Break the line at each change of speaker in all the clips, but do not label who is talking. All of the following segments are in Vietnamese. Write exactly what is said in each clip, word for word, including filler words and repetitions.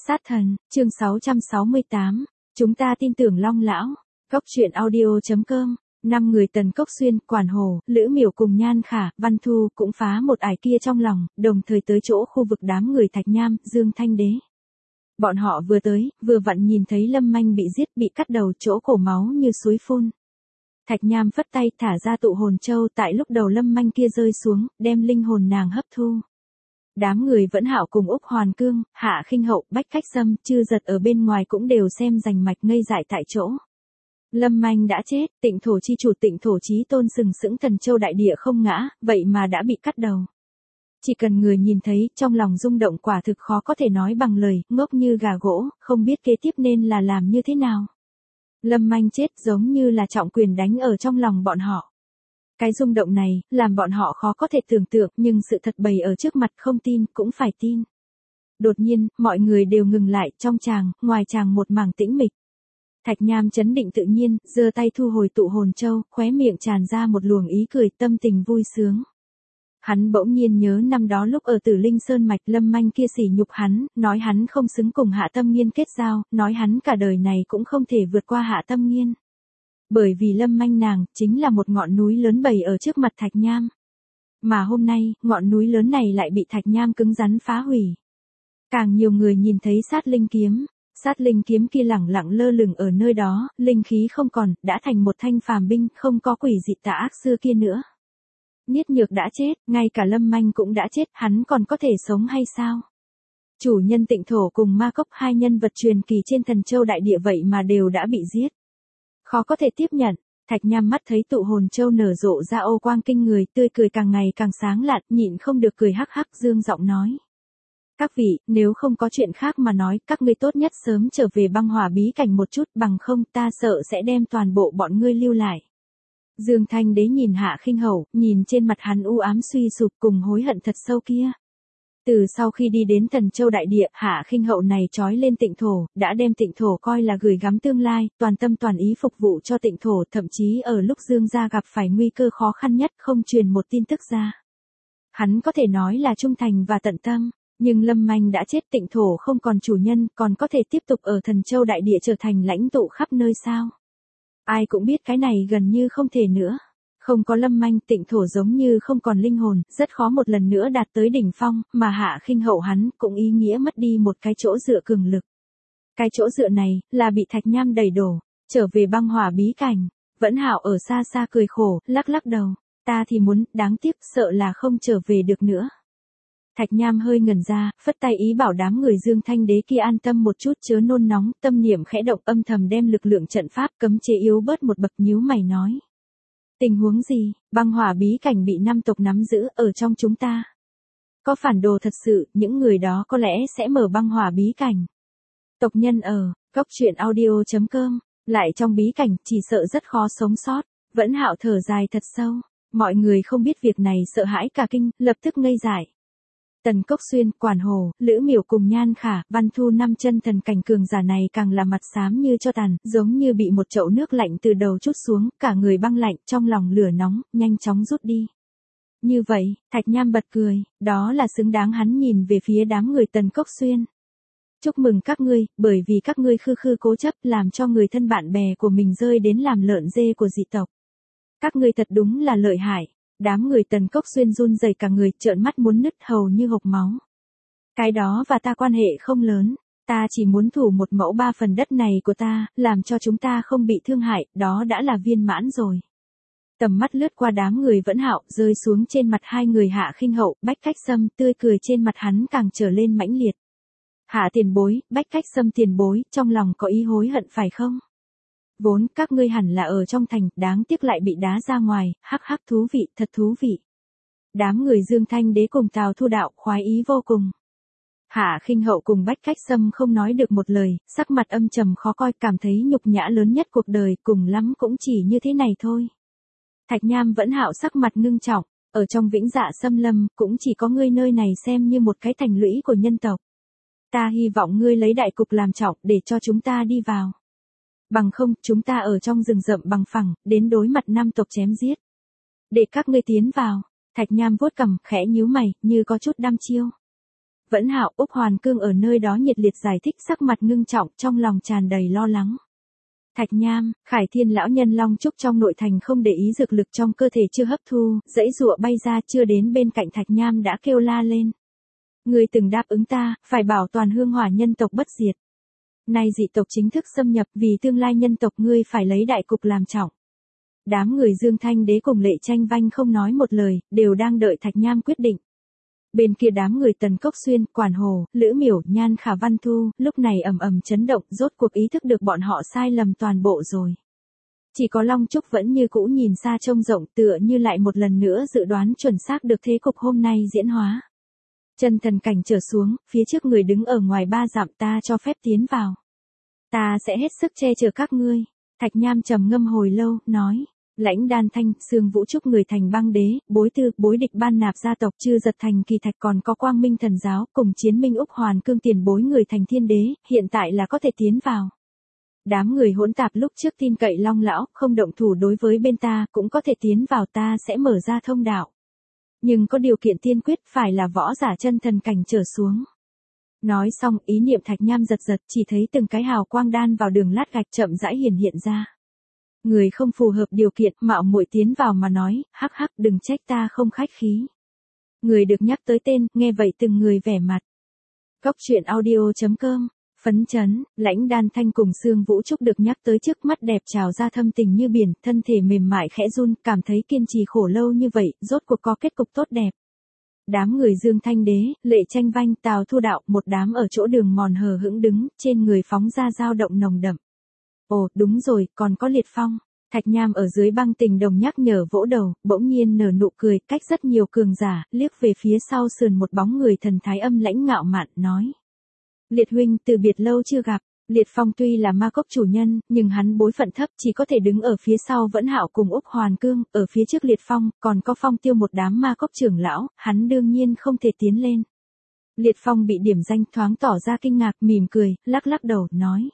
Sát thần, chương sáu trăm sáu mươi tám, chúng ta tin tưởng Long lão. Cốc truyện audio chấm com. Năm người Tần Cốc Xuyên, Quản Hồ, Lữ Miểu cùng Nhan Khả, Văn Thu cũng phá một ải kia trong lòng, đồng thời tới chỗ khu vực đám người Thạch Nham, Dương Thanh Đế. Bọn họ vừa tới, vừa vặn nhìn thấy Lâm Manh bị giết, bị cắt đầu, chỗ cổ máu như suối phun. Thạch Nham phất tay thả ra tụ hồn châu, tại lúc đầu Lâm Manh kia rơi xuống, đem linh hồn nàng hấp thu. Đám người Vẫn Hạo cùng Úc Hoàn Cương, Hạ Khinh Hậu, Bách Khách Sâm, Chư Giật ở bên ngoài cũng đều xem rành mạch ngây dại tại chỗ. Lâm Manh đã chết, Tịnh Thổ chi chủ Tịnh Thổ Chí Tôn sừng sững Thần Châu đại địa không ngã, vậy mà đã bị cắt đầu. Chỉ cần người nhìn thấy, trong lòng rung động quả thực khó có thể nói bằng lời, ngốc như gà gỗ, không biết kế tiếp nên là làm như thế nào. Lâm Manh chết giống như là trọng quyền đánh ở trong lòng bọn họ. Cái rung động này, làm bọn họ khó có thể tưởng tượng, nhưng sự thật bày ở trước mặt, không tin, cũng phải tin. Đột nhiên, mọi người đều ngừng lại, trong tràng, ngoài tràng một mảng tĩnh mịch. Thạch Nham chấn định tự nhiên, giơ tay thu hồi tụ hồn châu, khóe miệng tràn ra một luồng ý cười, tâm tình vui sướng. Hắn bỗng nhiên nhớ năm đó lúc ở Tử Linh Sơn mạch, Lâm Manh kia sỉ nhục hắn, nói hắn không xứng cùng Hạ Tâm Nghiên kết giao, nói hắn cả đời này cũng không thể vượt qua Hạ Tâm Nghiên. Bởi vì Lâm Manh nàng, chính là một ngọn núi lớn bày ở trước mặt Thạch Nham. Mà hôm nay, ngọn núi lớn này lại bị Thạch Nham cứng rắn phá hủy. Càng nhiều người nhìn thấy sát linh kiếm, sát linh kiếm kia lẳng lặng lơ lửng ở nơi đó, linh khí không còn, đã thành một thanh phàm binh, không có quỷ dị tà ác xưa kia nữa. Niết Nhược đã chết, ngay cả Lâm Manh cũng đã chết, hắn còn có thể sống hay sao? Chủ nhân Tịnh Thổ cùng Ma Cốc, hai nhân vật truyền kỳ trên Thần Châu đại địa vậy mà đều đã bị giết. Khó có thể tiếp nhận. Thạch Nham mắt thấy tụ hồn châu nở rộ ra ô quang kinh người, tươi cười càng ngày càng sáng lạn, nhịn không được cười hắc hắc, dương giọng nói. Các vị, nếu không có chuyện khác mà nói, các ngươi tốt nhất sớm trở về băng hỏa bí cảnh một chút, bằng không ta sợ sẽ đem toàn bộ bọn ngươi lưu lại. Dương Thanh Đế nhìn Hạ Khinh Hậu, nhìn trên mặt hắn u ám suy sụp cùng hối hận thật sâu kia. Từ sau khi đi đến Thần Châu đại địa, Hạ Khinh Hậu này trói lên Tịnh Thổ, đã đem Tịnh Thổ coi là gửi gắm tương lai, toàn tâm toàn ý phục vụ cho Tịnh Thổ, thậm chí ở lúc Dương gia gặp phải nguy cơ khó khăn nhất không truyền một tin tức ra. Hắn có thể nói là trung thành và tận tâm, nhưng Lâm Manh đã chết, Tịnh Thổ không còn chủ nhân, còn có thể tiếp tục ở Thần Châu đại địa trở thành lãnh tụ khắp nơi sao? Ai cũng biết cái này gần như không thể nữa. Không có Lâm Manh, Tịnh Thổ giống như không còn linh hồn, rất khó một lần nữa đạt tới đỉnh phong, mà Hạ Khinh Hậu hắn cũng ý nghĩa mất đi một cái chỗ dựa cường lực. Cái chỗ dựa này, là bị Thạch Nham đẩy đổ, trở về băng hỏa bí cảnh. Vẫn Hạo ở xa xa cười khổ, lắc lắc đầu, ta thì muốn, đáng tiếc, sợ là không trở về được nữa. Thạch Nham hơi ngẩn ra, phất tay ý bảo đám người Dương Thanh Đế kia an tâm một chút, chớ nôn nóng, tâm niệm khẽ động, âm thầm đem lực lượng trận pháp cấm chế yếu bớt một bậc, nhíu mày nói. Tình huống gì? Băng hỏa bí cảnh bị năm tộc nắm giữ ở trong chúng ta. Có phản đồ thật sự, những người đó có lẽ sẽ mở băng hỏa bí cảnh. Tộc nhân ở, cốc truyện audio chấm com, lại trong bí cảnh, chỉ sợ rất khó sống sót. Vẫn Hạo thở dài thật sâu, mọi người không biết việc này sợ hãi cả kinh, lập tức ngây dại. Tần Cốc Xuyên, Quản Hồ, Lữ Miểu cùng Nhan Khả, Văn Thu năm chân thần cảnh cường giả này càng là mặt xám như cho tàn, giống như bị một chậu nước lạnh từ đầu trút xuống, cả người băng lạnh, trong lòng lửa nóng, nhanh chóng rút đi. Như vậy, Thạch Nham bật cười, đó là xứng đáng hắn nhìn về phía đám người Tần Cốc Xuyên. Chúc mừng các ngươi, bởi vì các ngươi khư khư cố chấp làm cho người thân bạn bè của mình rơi đến làm lợn dê của dị tộc. Các ngươi thật đúng là lợi hại. Đám người Tần Cốc Xuyên run rẩy cả người, trợn mắt muốn nứt, hầu như hộc máu. Cái đó và ta quan hệ không lớn, ta chỉ muốn thủ một mẫu ba phần đất này của ta, làm cho chúng ta không bị thương hại, đó đã là viên mãn rồi. Tầm mắt lướt qua đám người Vẫn Hạo, rơi xuống trên mặt hai người Hạ Khinh Hậu, Bách Khách Sâm, tươi cười trên mặt hắn càng trở lên mãnh liệt. Hạ tiền bối, Bách Khách Sâm tiền bối, trong lòng có ý hối hận phải không? Vốn các ngươi hẳn là ở trong thành, đáng tiếc lại bị đá ra ngoài, hắc hắc thú vị, thật thú vị. Đám người Dương Thanh Đế cùng Tào Thu Đạo khoái ý vô cùng. Hạ Khinh Hậu cùng Bách Khách Sâm không nói được một lời, sắc mặt âm trầm khó coi, cảm thấy nhục nhã lớn nhất cuộc đời, cùng lắm cũng chỉ như thế này thôi. Thạch Nham Vẫn Hạo sắc mặt ngưng trọng, ở trong Vĩnh Dạ Xâm Lâm, cũng chỉ có ngươi nơi này xem như một cái thành lũy của nhân tộc. Ta hy vọng ngươi lấy đại cục làm trọng để cho chúng ta đi vào. Bằng không, chúng ta ở trong rừng rậm bằng phẳng, đến đối mặt năm tộc chém giết. Để các ngươi tiến vào. Thạch Nham vuốt cằm, khẽ nhíu mày, như có chút đăm chiêu. Vẫn Hạo, Úc Hoàn Cương ở nơi đó nhiệt liệt giải thích, sắc mặt ngưng trọng, trong lòng tràn đầy lo lắng. Thạch Nham, Khải Thiên lão nhân long trúc trong nội thành không để ý dược lực trong cơ thể chưa hấp thu, dãy dụa bay ra, chưa đến bên cạnh Thạch Nham đã kêu la lên. Ngươi từng đáp ứng ta, phải bảo toàn hương hỏa nhân tộc bất diệt. Nay dị tộc chính thức xâm nhập, vì tương lai nhân tộc ngươi phải lấy đại cục làm trọng. Đám người Dương Thanh Đế cùng Lệ Tranh Vanh không nói một lời, đều đang đợi Thạch Nham quyết định. Bên kia đám người Tần Cốc Xuyên, Quản Hồ, Lữ Miểu, Nhan Khả Văn Thu, lúc này ầm ầm chấn động, rốt cuộc ý thức được bọn họ sai lầm toàn bộ rồi. Chỉ có Long Trúc vẫn như cũ nhìn xa trông rộng, tựa như lại một lần nữa dự đoán chuẩn xác được thế cục hôm nay diễn hóa. Chân thần cảnh trở xuống, phía trước người đứng ở ngoài ba dặm, ta cho phép tiến vào. Ta sẽ hết sức che chở các ngươi. Thạch Nham trầm ngâm hồi lâu, nói. Lãnh Đan Thanh, Sương Vũ Trúc người thành băng đế, bối tư, bối địch ban nạp gia tộc Chư Giật thành Kỳ Thạch, còn có Quang Minh thần giáo, cùng Chiến Minh Úc Hoàn Cương tiền bối người thành thiên đế, hiện tại là có thể tiến vào. Đám người hỗn tạp lúc trước tin cậy Long lão, không động thủ đối với bên ta, cũng có thể tiến vào, ta sẽ mở ra thông đạo. Nhưng có điều kiện tiên quyết, phải là võ giả chân thần cảnh trở xuống. Nói xong, ý niệm Thạch Nham giật giật, chỉ thấy từng cái hào quang đan vào đường lát gạch chậm rãi hiển hiện ra. Người không phù hợp điều kiện, mạo muội tiến vào mà nói, hắc hắc, đừng trách ta không khách khí. Người được nhắc tới tên, nghe vậy từng người vẻ mặt. Cốc truyện audio chấm com, phấn chấn, Lãnh Đan Thanh cùng Sương Vũ Trúc được nhắc tới trước mắt đẹp trào ra thâm tình như biển, thân thể mềm mại khẽ run, cảm thấy kiên trì khổ lâu như vậy, rốt cuộc có kết cục tốt đẹp. Đám người Dương Thanh Đế, Lệ Tranh Vanh, Tào Thu Đạo, một đám ở chỗ đường mòn hờ hững đứng, trên người phóng ra dao động nồng đậm. Ồ, đúng rồi, còn có Liệt Phong. Thạch Nham ở dưới băng tình đồng nhắc nhở vỗ đầu, bỗng nhiên nở nụ cười, cách rất nhiều cường giả, liếc về phía sau sườn một bóng người thần thái âm lãnh ngạo mạn, nói. Liệt huynh, từ biệt lâu chưa gặp. Liệt Phong tuy là ma cốc chủ nhân, nhưng hắn bối phận thấp, chỉ có thể đứng ở phía sau Vẫn Hạo cùng Úc Hoàn Cương, ở phía trước Liệt Phong, còn có Phong Tiêu một đám ma cốc trưởng lão, hắn đương nhiên không thể tiến lên. Liệt Phong bị điểm danh thoáng tỏ ra kinh ngạc, mỉm cười, lắc lắc đầu, nói.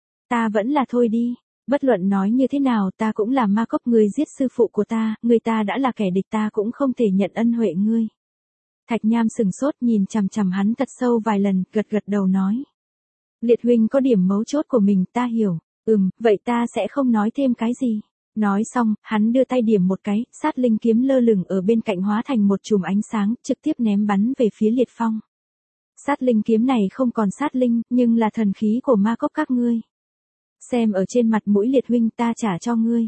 Ta vẫn là thôi đi, bất luận nói như thế nào ta cũng là ma cốc, người giết sư phụ của ta, người ta đã là kẻ địch, ta cũng không thể nhận ân huệ ngươi. Thạch Nham sừng sốt nhìn chằm chằm hắn thật sâu vài lần, gật gật đầu nói. Liệt huynh có điểm mấu chốt của mình, ta hiểu, ừm, vậy ta sẽ không nói thêm cái gì. Nói xong, hắn đưa tay điểm một cái, sát linh kiếm lơ lửng ở bên cạnh hóa thành một chùm ánh sáng, trực tiếp ném bắn về phía Liệt Phong. Sát linh kiếm này không còn sát linh, nhưng là thần khí của ma cốc các ngươi. Xem ở trên mặt mũi Liệt huynh ta trả cho ngươi.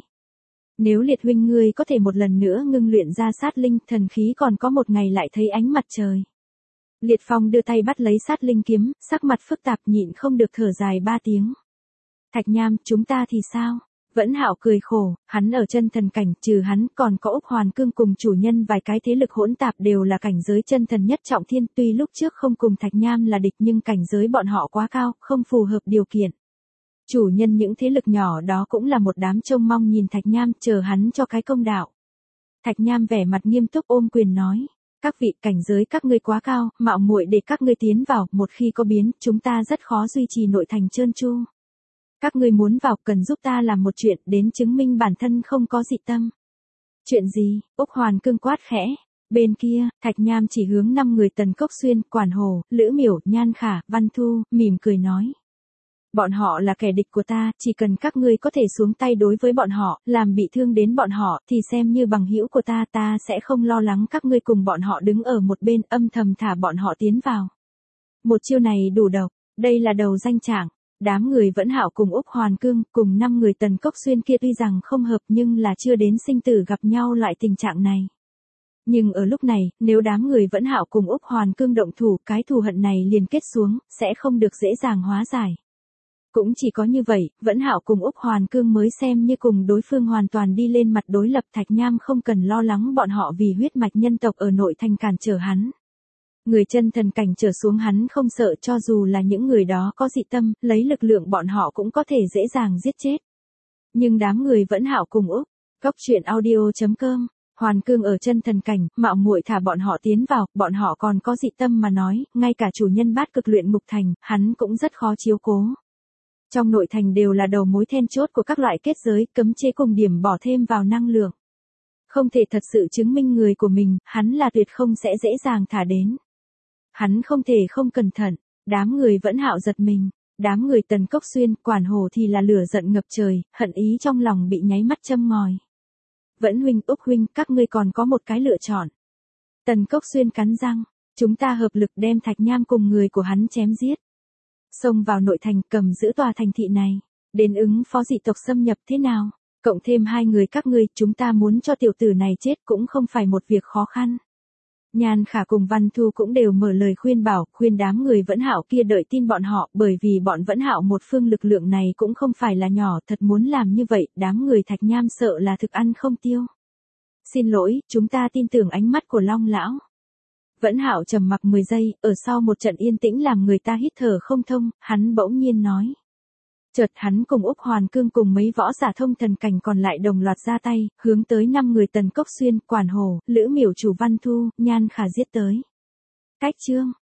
Nếu Liệt huynh ngươi có thể một lần nữa ngưng luyện ra sát linh, thần khí còn có một ngày lại thấy ánh mặt trời. Liệt Phong đưa tay bắt lấy sát linh kiếm, sắc mặt phức tạp nhịn không được thở dài ba tiếng. Thạch Nham, chúng ta thì sao? Vẫn Hạo cười khổ, hắn ở chân thần cảnh, trừ hắn còn có Úc Hoàn Cương cùng chủ nhân vài cái thế lực hỗn tạp đều là cảnh giới chân thần nhất trọng thiên, tuy lúc trước không cùng Thạch Nham là địch nhưng cảnh giới bọn họ quá cao, không phù hợp điều kiện. Chủ nhân những thế lực nhỏ đó cũng là một đám trông mong nhìn Thạch Nham, chờ hắn cho cái công đạo. Thạch Nham vẻ mặt nghiêm túc ôm quyền nói. Các vị, cảnh giới các ngươi quá cao, mạo muội để các ngươi tiến vào, một khi có biến, chúng ta rất khó duy trì nội thành trơn tru. Các ngươi muốn vào, cần giúp ta làm một chuyện, đến chứng minh bản thân không có dị tâm. Chuyện gì? Úc Hoàn Cương quát khẽ. Bên kia, Thạch Nham chỉ hướng năm người Tần Cốc Xuyên, Quản Hồ, Lữ Miểu, Nhan Khả, Văn Thu, mỉm cười nói. Bọn họ là kẻ địch của ta, chỉ cần các ngươi có thể xuống tay đối với bọn họ, làm bị thương đến bọn họ, thì xem như bằng hữu của ta, ta sẽ không lo lắng các ngươi cùng bọn họ đứng ở một bên, âm thầm thả bọn họ tiến vào. Một chiêu này đủ độc, đây là đầu danh trạng. Đám người Vẫn Hạo cùng Úc Hoàn Cương, cùng năm người Tần Cốc Xuyên kia tuy rằng không hợp nhưng là chưa đến sinh tử gặp nhau loại tình trạng này. Nhưng ở lúc này, nếu đám người Vẫn Hạo cùng Úc Hoàn Cương động thủ, cái thù hận này liền kết xuống, sẽ không được dễ dàng hóa giải. Cũng chỉ có như vậy, Vẫn Hạo cùng Úc Hoàn Cương mới xem như cùng đối phương hoàn toàn đi lên mặt đối lập. Thạch Nham không cần lo lắng bọn họ vì huyết mạch nhân tộc ở nội thành cản trở hắn. Người chân thần cảnh trở xuống hắn không sợ, cho dù là những người đó có dị tâm, lấy lực lượng bọn họ cũng có thể dễ dàng giết chết. Nhưng đám người Vẫn Hạo cùng Úc, cốc truyện audio chấm com, Hoàn Cương ở chân thần cảnh, mạo muội thả bọn họ tiến vào, bọn họ còn có dị tâm mà nói, ngay cả chủ nhân bát cực luyện ngục thành, hắn cũng rất khó chiếu cố. Trong nội thành đều là đầu mối then chốt của các loại kết giới, cấm chế cùng điểm bỏ thêm vào năng lượng. Không thể thật sự chứng minh người của mình, hắn là tuyệt không sẽ dễ dàng thả đến. Hắn không thể không cẩn thận, đám người Vẫn Hạo giật mình, đám người Tần Cốc Xuyên, Quản Hồ thì là lửa giận ngập trời, hận ý trong lòng bị nháy mắt châm ngòi. Vẫn huynh, Úc huynh, các ngươi còn có một cái lựa chọn. Tần Cốc Xuyên cắn răng, chúng ta hợp lực đem Thạch Nham cùng người của hắn chém giết. Xông vào nội thành, cầm giữ tòa thành thị này, đến ứng phó dị tộc xâm nhập thế nào? Cộng thêm hai người các ngươi, chúng ta muốn cho tiểu tử này chết cũng không phải một việc khó khăn. Nhan Khả cùng Văn Thu cũng đều mở lời khuyên bảo, khuyên đám người Vẫn Hạo kia đợi tin bọn họ, bởi vì bọn Vẫn Hạo một phương lực lượng này cũng không phải là nhỏ, thật muốn làm như vậy, đám người Thạch Nham sợ là thực ăn không tiêu. Xin lỗi, chúng ta tin tưởng ánh mắt của Long lão. Vẫn Hạo trầm mặc mười giây, ở sau một trận yên tĩnh làm người ta hít thở không thông, hắn bỗng nhiên nói. Chợt hắn cùng Úc Hoàn Cương cùng mấy võ giả thông thần cảnh còn lại đồng loạt ra tay, hướng tới năm người Tần Cốc Xuyên, Quản Hồ, Lữ Miểu Chủ Văn Thu, Nhan Khả giết tới. Cách chương